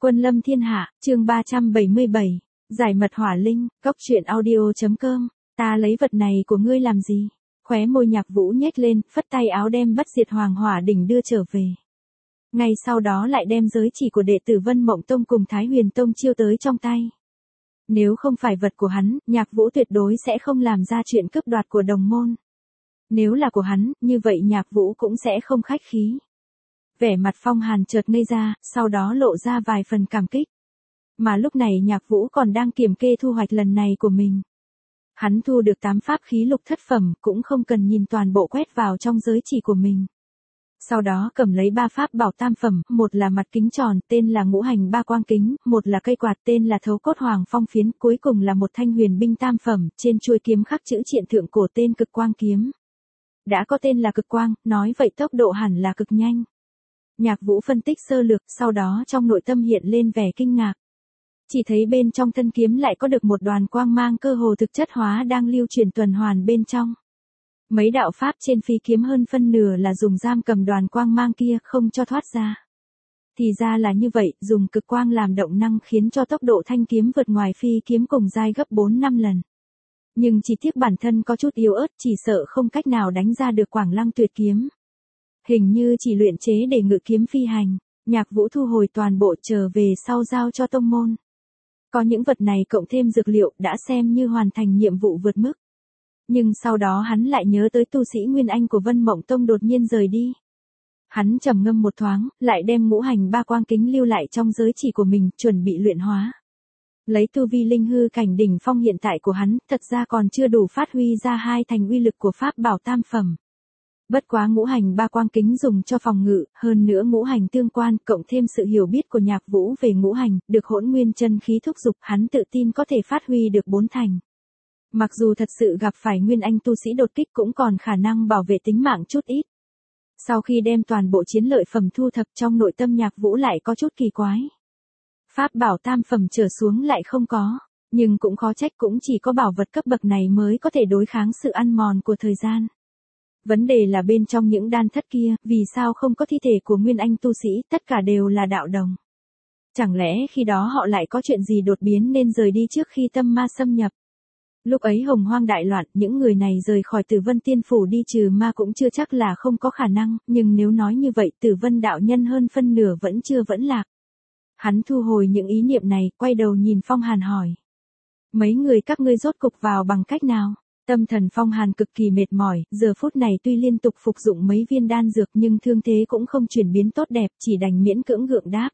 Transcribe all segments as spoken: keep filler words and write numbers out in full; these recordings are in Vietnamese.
Quân lâm thiên hạ, chương ba trăm bảy mươi bảy, giải mật hỏa linh, cốc truyện audio.com, ta lấy vật này của ngươi làm gì? Khóe môi Nhạc Vũ nhếch lên, phất tay áo đem bất diệt hoàng hỏa đỉnh đưa trở về. Ngay sau đó lại đem giới chỉ của đệ tử Vân Mộng Tông cùng Thái Huyền Tông chiêu tới trong tay. Nếu không phải vật của hắn, Nhạc Vũ tuyệt đối sẽ không làm ra chuyện cướp đoạt của đồng môn. Nếu là của hắn, như vậy Nhạc Vũ cũng sẽ không khách khí. Vẻ mặt Phong Hàn chợt ngây ra, sau đó lộ ra vài phần cảm kích. Mà lúc này Nhạc Vũ còn đang kiểm kê thu hoạch lần này của mình. Hắn thu được tám pháp khí lục thất phẩm, cũng không cần nhìn toàn bộ quét vào trong giới chỉ của mình. Sau đó cầm lấy ba pháp bảo tam phẩm, một là mặt kính tròn, tên là ngũ hành ba quang kính, một là cây quạt tên là thấu cốt hoàng phong phiến, cuối cùng là một thanh huyền binh tam phẩm, trên chuôi kiếm khắc chữ triện thượng cổ tên cực quang kiếm. Đã có tên là cực quang, nói vậy tốc độ hẳn là cực nhanh. Nhạc Vũ phân tích sơ lược, sau đó trong nội tâm hiện lên vẻ kinh ngạc. Chỉ thấy bên trong thân kiếm lại có được một đoàn quang mang cơ hồ thực chất hóa đang lưu truyền tuần hoàn bên trong. Mấy đạo pháp trên phi kiếm hơn phân nửa là dùng giam cầm đoàn quang mang kia không cho thoát ra. Thì ra là như vậy, dùng cực quang làm động năng khiến cho tốc độ thanh kiếm vượt ngoài phi kiếm cùng giai gấp bốn năm lần. Nhưng chỉ tiếc bản thân có chút yếu ớt, chỉ sợ không cách nào đánh ra được Quảng Lăng tuyệt kiếm. Hình như chỉ luyện chế để ngự kiếm phi hành. Nhạc Vũ thu hồi toàn bộ trở về sau giao cho tông môn. Có những vật này cộng thêm dược liệu đã xem như hoàn thành nhiệm vụ vượt mức. Nhưng sau đó hắn lại nhớ tới tu sĩ Nguyên Anh của Vân Mộng Tông đột nhiên rời đi. Hắn trầm ngâm một thoáng, lại đem ngũ hành ba quang kính lưu lại trong giới chỉ của mình, chuẩn bị luyện hóa. Lấy tu vi linh hư cảnh đỉnh phong hiện tại của hắn, thật ra còn chưa đủ phát huy ra hai thành uy lực của pháp bảo tam phẩm. Bất quá ngũ hành ba quang kính dùng cho phòng ngự, hơn nữa ngũ hành tương quan, cộng thêm sự hiểu biết của Nhạc Vũ về ngũ hành, được hỗn nguyên chân khí thúc dục, hắn tự tin có thể phát huy được bốn thành. Mặc dù thật sự gặp phải Nguyên Anh tu sĩ đột kích cũng còn khả năng bảo vệ tính mạng chút ít. Sau khi đem toàn bộ chiến lợi phẩm thu thập, trong nội tâm Nhạc Vũ lại có chút kỳ quái. Pháp bảo tam phẩm trở xuống lại không có, nhưng cũng khó trách, cũng chỉ có bảo vật cấp bậc này mới có thể đối kháng sự ăn mòn của thời gian. Vấn đề là bên trong những đan thất kia, vì sao không có thi thể của Nguyên Anh tu sĩ, tất cả đều là đạo đồng. Chẳng lẽ khi đó họ lại có chuyện gì đột biến nên rời đi trước khi tâm ma xâm nhập. Lúc ấy hồng hoang đại loạn, những người này rời khỏi Tử Vân Tiên Phủ đi trừ ma cũng chưa chắc là không có khả năng, nhưng nếu nói như vậy Tử Vân đạo nhân hơn phân nửa vẫn chưa vẫn lạc. Hắn thu hồi những ý niệm này, quay đầu nhìn Phong Hàn hỏi. Mấy người các ngươi rốt cục vào bằng cách nào? Tâm thần Phong Hàn cực kỳ mệt mỏi, giờ phút này tuy liên tục phục dụng mấy viên đan dược nhưng thương thế cũng không chuyển biến tốt đẹp, chỉ đành miễn cưỡng gượng đáp.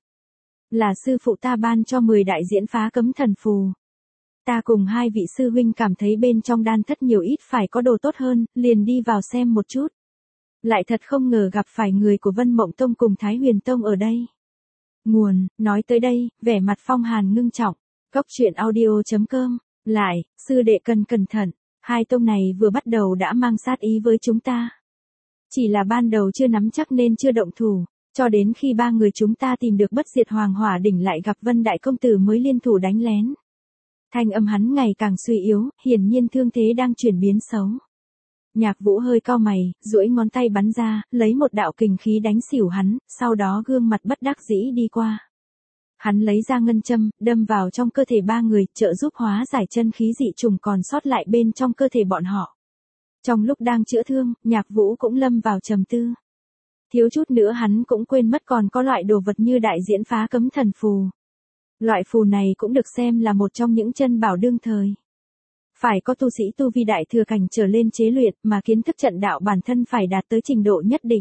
Là sư phụ ta ban cho mười đại diễn phá cấm thần phù. Ta cùng hai vị sư huynh cảm thấy bên trong đan thất nhiều ít phải có đồ tốt hơn, liền đi vào xem một chút. Lại thật không ngờ gặp phải người của Vân Mộng Tông cùng Thái Huyền Tông ở đây. Nguồn, nói tới đây, vẻ mặt Phong Hàn ngưng trọng. Cốc truyện audio.com, lại, sư đệ cần cẩn thận. Hai tông này vừa bắt đầu đã mang sát ý với chúng ta. Chỉ là ban đầu chưa nắm chắc nên chưa động thủ, cho đến khi ba người chúng ta tìm được bất diệt hoàng hỏa đỉnh lại gặp Vân Đại Công Tử mới liên thủ đánh lén. Thanh âm hắn ngày càng suy yếu, hiển nhiên thương thế đang chuyển biến xấu. Nhạc Vũ hơi cau mày, duỗi ngón tay bắn ra, lấy một đạo kình khí đánh xỉu hắn, sau đó gương mặt bất đắc dĩ đi qua. Hắn lấy ra ngân châm, đâm vào trong cơ thể ba người, trợ giúp hóa giải chân khí dị trùng còn sót lại bên trong cơ thể bọn họ. Trong lúc đang chữa thương, Nhạc Vũ cũng lâm vào trầm tư. Thiếu chút nữa hắn cũng quên mất còn có loại đồ vật như đại diễn phá cấm thần phù. Loại phù này cũng được xem là một trong những chân bảo đương thời. Phải có tu sĩ tu vi đại thừa cảnh trở lên chế luyện, mà kiến thức trận đạo bản thân phải đạt tới trình độ nhất định.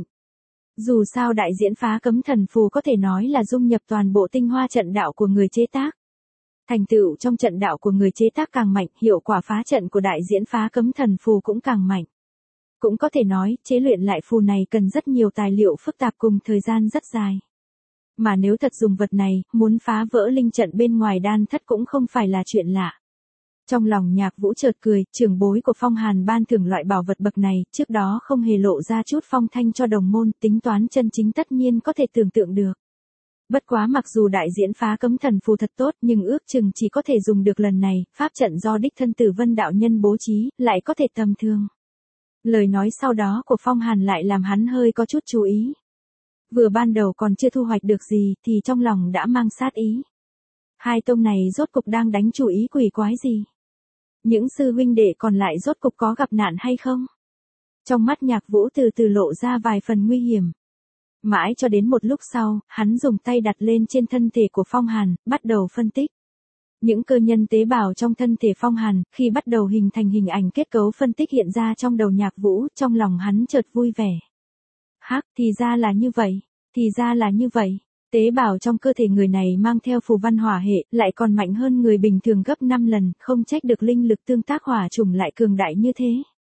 Dù sao đại diễn phá cấm thần phù có thể nói là dung nhập toàn bộ tinh hoa trận đạo của người chế tác. Thành tựu trong trận đạo của người chế tác càng mạnh, hiệu quả phá trận của đại diễn phá cấm thần phù cũng càng mạnh. Cũng có thể nói, chế luyện lại phù này cần rất nhiều tài liệu phức tạp cùng thời gian rất dài. Mà nếu thật dùng vật này, muốn phá vỡ linh trận bên ngoài đan thất cũng không phải là chuyện lạ. Trong lòng Nhạc Vũ chợt cười, trưởng bối của Phong Hàn ban thưởng loại bảo vật bậc này, trước đó không hề lộ ra chút phong thanh cho đồng môn, tính toán chân chính tất nhiên có thể tưởng tượng được. Bất quá mặc dù đại diễn phá cấm thần phù thật tốt, nhưng ước chừng chỉ có thể dùng được lần này, pháp trận do đích thân Tử Vân đạo nhân bố trí, lại có thể tầm thường. Lời nói sau đó của Phong Hàn lại làm hắn hơi có chút chú ý. Vừa ban đầu còn chưa thu hoạch được gì thì trong lòng đã mang sát ý. Hai tông này rốt cục đang đánh chủ ý quỷ quái gì? Những sư huynh đệ còn lại rốt cục có gặp nạn hay không? Trong mắt Nhạc Vũ từ từ lộ ra vài phần nguy hiểm. Mãi cho đến một lúc sau, hắn dùng tay đặt lên trên thân thể của Phong Hàn, bắt đầu phân tích. Những cơ nhân tế bào trong thân thể Phong Hàn, khi bắt đầu hình thành hình ảnh kết cấu phân tích hiện ra trong đầu Nhạc Vũ, trong lòng hắn chợt vui vẻ. Hắc, thì ra là như vậy, thì ra là như vậy. Tế bào trong cơ thể người này mang theo phù văn hỏa hệ, lại còn mạnh hơn người bình thường gấp năm lần, không trách được linh lực tương tác hỏa trùng lại cường đại như thế.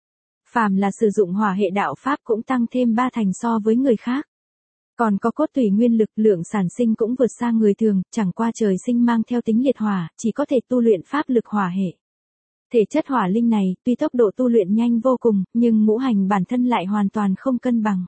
Phàm là sử dụng hỏa hệ đạo pháp cũng tăng thêm ba thành so với người khác. Còn có cốt tủy nguyên lực, lượng sản sinh cũng vượt xa người thường, chẳng qua trời sinh mang theo tính liệt hỏa, chỉ có thể tu luyện pháp lực hỏa hệ. Thể chất hỏa linh này, tuy tốc độ tu luyện nhanh vô cùng, nhưng ngũ hành bản thân lại hoàn toàn không cân bằng.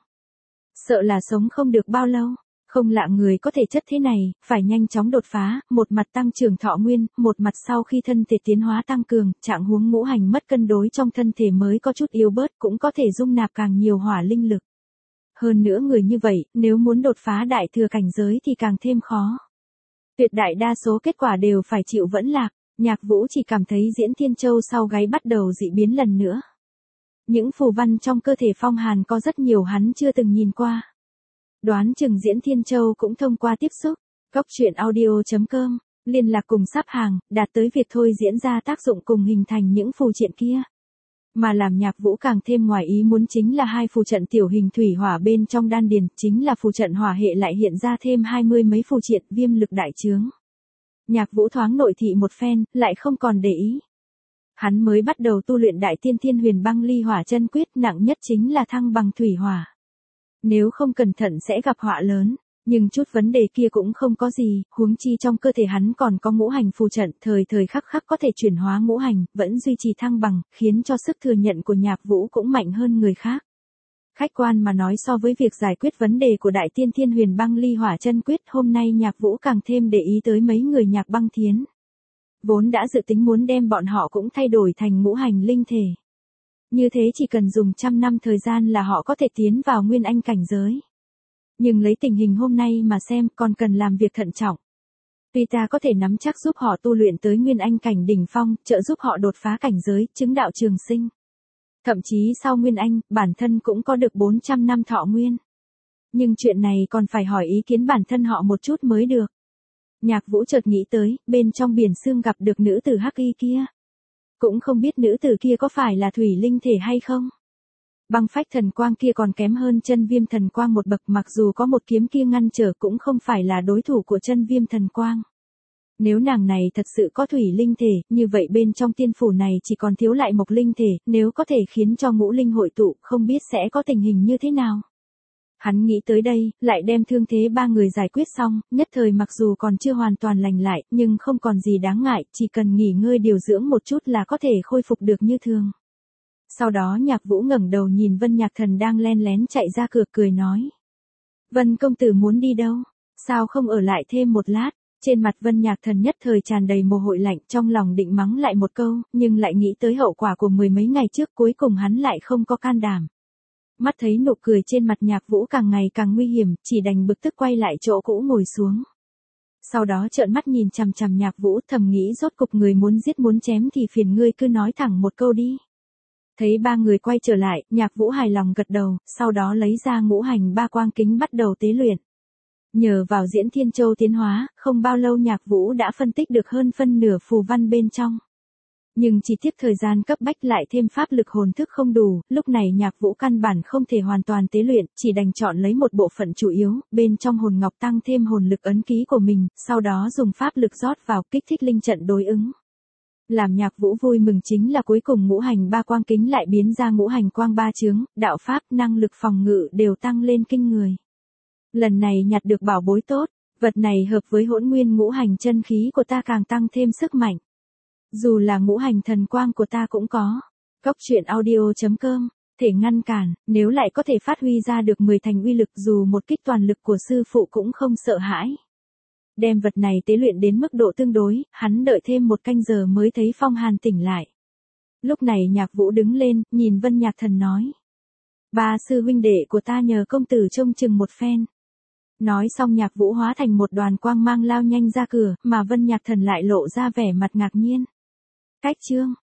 Sợ là sống không được bao lâu. Không lạ người có thể chất thế này, phải nhanh chóng đột phá, một mặt tăng trưởng thọ nguyên, một mặt sau khi thân thể tiến hóa tăng cường, trạng huống ngũ hành mất cân đối trong thân thể mới có chút yếu bớt, cũng có thể dung nạp càng nhiều hỏa linh lực. Hơn nữa người như vậy, nếu muốn đột phá đại thừa cảnh giới thì càng thêm khó. Tuyệt đại đa số kết quả đều phải chịu vẫn lạc, Nhạc Vũ chỉ cảm thấy Diễn Thiên Châu sau gáy bắt đầu dị biến lần nữa. Những phù văn trong cơ thể Phong Hàn có rất nhiều hắn chưa từng nhìn qua. Đoán chừng Diễn Thiên Châu cũng thông qua tiếp xúc, cốc truyện audio chấm com, liên lạc cùng sắp hàng, đạt tới việc thôi diễn ra tác dụng cùng hình thành những phù triện kia. Mà làm Nhạc Vũ càng thêm ngoài ý muốn chính là hai phù trận tiểu hình thủy hỏa bên trong đan điền, chính là phù trận hỏa hệ lại hiện ra thêm hai mươi mấy phù triện viêm lực đại chướng. Nhạc Vũ thoáng nội thị một phen, lại không còn để ý. Hắn mới bắt đầu tu luyện Đại Tiên Thiên Huyền Băng Ly Hỏa Chân Quyết, nặng nhất chính là thăng bằng thủy hỏa. Nếu không cẩn thận sẽ gặp họa lớn, nhưng chút vấn đề kia cũng không có gì, huống chi trong cơ thể hắn còn có ngũ hành phù trận, thời thời khắc khắc có thể chuyển hóa ngũ hành, vẫn duy trì thăng bằng, khiến cho sức thừa nhận của Nhạc Vũ cũng mạnh hơn người khác. Khách quan mà nói, so với việc giải quyết vấn đề của Đại Tiên Thiên Huyền Băng Ly Hỏa Chân Quyết, hôm nay Nhạc Vũ càng thêm để ý tới mấy người Nhạc Băng Thiến. Vốn đã dự tính muốn đem bọn họ cũng thay đổi thành ngũ hành linh thể. Như thế chỉ cần dùng trăm năm thời gian là họ có thể tiến vào nguyên anh cảnh giới. Nhưng lấy tình hình hôm nay mà xem, còn cần làm việc thận trọng. Tuy ta có thể nắm chắc giúp họ tu luyện tới nguyên anh cảnh đỉnh phong, trợ giúp họ đột phá cảnh giới, chứng đạo trường sinh. Thậm chí sau nguyên anh, bản thân cũng có được bốn trăm năm thọ nguyên. Nhưng chuyện này còn phải hỏi ý kiến bản thân họ một chút mới được. Nhạc Vũ chợt nghĩ tới, bên trong biển sương gặp được nữ tử hắc y kia. Cũng không biết nữ tử kia có phải là thủy linh thể hay không. Băng phách thần quang kia còn kém hơn chân viêm thần quang một bậc, mặc dù có một kiếm kia ngăn trở cũng không phải là đối thủ của chân viêm thần quang. Nếu nàng này thật sự có thủy linh thể, như vậy bên trong tiên phủ này chỉ còn thiếu lại mộc linh thể, nếu có thể khiến cho ngũ linh hội tụ, không biết sẽ có tình hình như thế nào. Hắn nghĩ tới đây, lại đem thương thế ba người giải quyết xong, nhất thời mặc dù còn chưa hoàn toàn lành lại, nhưng không còn gì đáng ngại, chỉ cần nghỉ ngơi điều dưỡng một chút là có thể khôi phục được như thường. Sau đó Nhạc Vũ ngẩng đầu nhìn Vân Nhạc Thần đang len lén chạy ra cửa, cười nói. Vân công tử muốn đi đâu? Sao không ở lại thêm một lát? Trên mặt Vân Nhạc Thần nhất thời tràn đầy mồ hôi lạnh, trong lòng định mắng lại một câu, nhưng lại nghĩ tới hậu quả của mười mấy ngày trước, cuối cùng hắn lại không có can đảm. Mắt thấy nụ cười trên mặt Nhạc Vũ càng ngày càng nguy hiểm, chỉ đành bực tức quay lại chỗ cũ ngồi xuống. Sau đó trợn mắt nhìn chằm chằm Nhạc Vũ, thầm nghĩ rốt cục người muốn giết muốn chém thì phiền ngươi cứ nói thẳng một câu đi. Thấy ba người quay trở lại, Nhạc Vũ hài lòng gật đầu, sau đó lấy ra ngũ hành ba quang kính bắt đầu tế luyện. Nhờ vào Diễn Thiên Châu tiến hóa, không bao lâu Nhạc Vũ đã phân tích được hơn phân nửa phù văn bên trong. Nhưng chỉ tiếp thời gian cấp bách lại thêm pháp lực hồn thức không đủ, lúc này Nhạc Vũ căn bản không thể hoàn toàn tế luyện, chỉ đành chọn lấy một bộ phận chủ yếu, bên trong hồn ngọc tăng thêm hồn lực ấn ký của mình, sau đó dùng pháp lực rót vào kích thích linh trận đối ứng. Làm Nhạc Vũ vui mừng chính là cuối cùng ngũ hành ba quang kính lại biến ra ngũ hành quang ba chướng, đạo pháp, năng lực phòng ngự đều tăng lên kinh người. Lần này nhặt được bảo bối tốt, vật này hợp với hỗn nguyên ngũ hành chân khí của ta càng tăng thêm sức mạnh. Dù là ngũ hành thần quang của ta cũng có. Cốc truyện audio chấm com, thể ngăn cản, nếu lại có thể phát huy ra được mười thành uy lực, dù một kích toàn lực của sư phụ cũng không sợ hãi. Đem vật này tế luyện đến mức độ tương đối, hắn đợi thêm một canh giờ mới thấy Phong Hàn tỉnh lại. Lúc này Nhạc Vũ đứng lên, nhìn Vân Nhạc Thần nói. Ba sư huynh đệ của ta nhờ công tử trông chừng một phen. Nói xong Nhạc Vũ hóa thành một đoàn quang mang lao nhanh ra cửa, mà Vân Nhạc Thần lại lộ ra vẻ mặt ngạc nhiên. Cách chương